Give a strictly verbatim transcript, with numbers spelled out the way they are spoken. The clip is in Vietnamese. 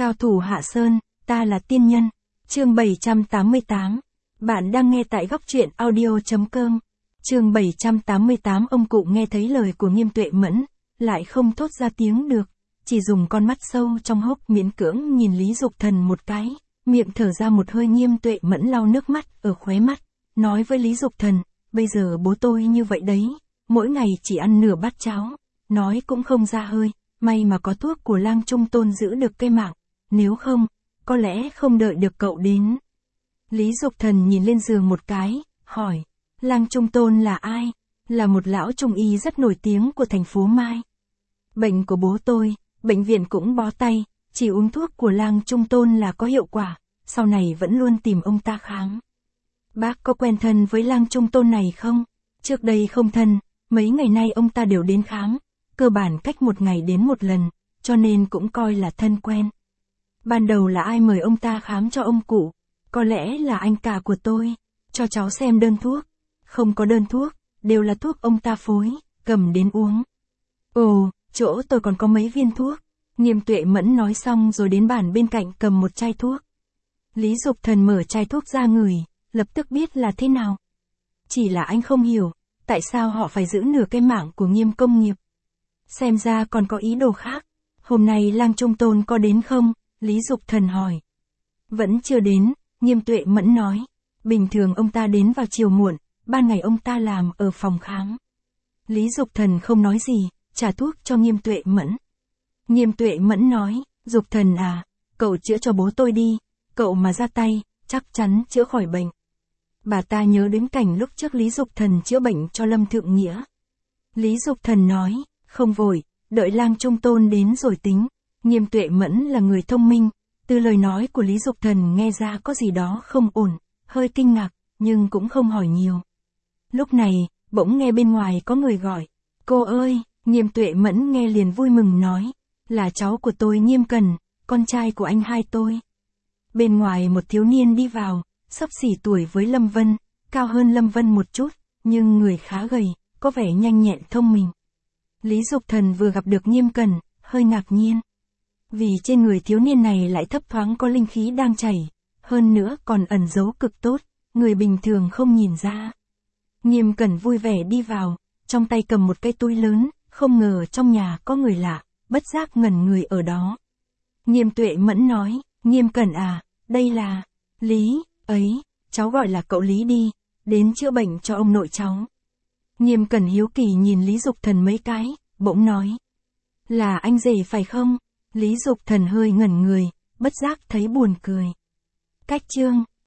Cao thủ Hạ Sơn, ta là tiên nhân. Chương bảy trăm tám mươi tám. Bạn đang nghe tại góc truyện audio chấm com. Chương bảy trăm tám mươi tám. Ông cụ nghe thấy lời của Nghiêm Tuệ Mẫn, lại không thốt ra tiếng được, chỉ dùng con mắt sâu trong hốc miễn cưỡng nhìn Lý Dục Thần một cái, miệng thở ra một hơi. Nghiêm Tuệ Mẫn lau nước mắt ở khóe mắt, nói với Lý Dục Thần, bây giờ bố tôi như vậy đấy, mỗi ngày chỉ ăn nửa bát cháo, nói cũng không ra hơi, may mà có thuốc của Lang Trung Tôn giữ được cái mạng, nếu không, có lẽ không đợi được cậu đến. Lý Dục Thần nhìn lên giường một cái, hỏi, Lang Trung Tôn là ai? Là một lão trung y rất nổi tiếng của thành phố Mai. Bệnh của bố tôi, bệnh viện cũng bó tay, chỉ uống thuốc của Lang Trung Tôn là có hiệu quả, sau này vẫn luôn tìm ông ta khám. Bác có quen thân với Lang Trung Tôn này không? Trước đây không thân, mấy ngày nay ông ta đều đến khám, cơ bản cách một ngày đến một lần, cho nên cũng coi là thân quen. Ban đầu là ai mời ông ta khám cho ông cụ? Có lẽ là anh cả của tôi, cho cháu xem đơn thuốc. Không có đơn thuốc, đều là thuốc ông ta phối, cầm đến uống. Ồ, chỗ tôi còn có mấy viên thuốc. Nghiêm Tuệ Mẫn nói xong rồi đến bàn bên cạnh cầm một chai thuốc. Lý Dục Thần mở chai thuốc ra ngửi, lập tức biết là thế nào. Chỉ là anh không hiểu, tại sao họ phải giữ nửa cái mạng của Nghiêm công nghiệp. Xem ra còn có ý đồ khác. Hôm nay Lang Trung Tôn có đến không? Lý Dục Thần hỏi. Vẫn chưa đến, Nghiêm Tuệ Mẫn nói. Bình thường ông ta đến vào chiều muộn, ban ngày ông ta làm ở phòng khám. Lý Dục Thần không nói gì, trả thuốc cho Nghiêm Tuệ Mẫn. Nghiêm Tuệ Mẫn nói, Dục Thần à, cậu chữa cho bố tôi đi, cậu mà ra tay, chắc chắn chữa khỏi bệnh. Bà ta nhớ đến cảnh lúc trước Lý Dục Thần chữa bệnh cho Lâm Thượng Nghĩa. Lý Dục Thần nói, không vội, đợi Lang Trung Tôn đến rồi tính. Nghiêm Tuệ Mẫn là người thông minh, từ lời nói của Lý Dục Thần nghe ra có gì đó không ổn, hơi kinh ngạc, nhưng cũng không hỏi nhiều. Lúc này, bỗng nghe bên ngoài có người gọi, cô ơi, Nghiêm Tuệ Mẫn nghe liền vui mừng nói, là cháu của tôi Nghiêm Cần, con trai của anh hai tôi. Bên ngoài một thiếu niên đi vào, xấp xỉ tuổi với Lâm Vân, cao hơn Lâm Vân một chút, nhưng người khá gầy, có vẻ nhanh nhẹn thông minh. Lý Dục Thần vừa gặp được Nghiêm Cần, hơi ngạc nhiên. Vì trên người thiếu niên này lại thấp thoáng có linh khí đang chảy, hơn nữa còn ẩn giấu cực tốt, người bình thường không nhìn ra. Nghiêm Cẩn vui vẻ đi vào, trong tay cầm một cái túi lớn, không ngờ trong nhà có người lạ, bất giác ngẩn người ở đó. Nghiêm Tuệ Mẫn nói, Nghiêm Cẩn à, đây là, Lý, ấy, cháu gọi là cậu Lý đi, đến chữa bệnh cho ông nội cháu. Nghiêm Cẩn hiếu kỳ nhìn Lý Dục Thần mấy cái, bỗng nói, là anh rể phải không? Lý Dục Thần hơi ngẩn người, bất giác thấy buồn cười. Cách chương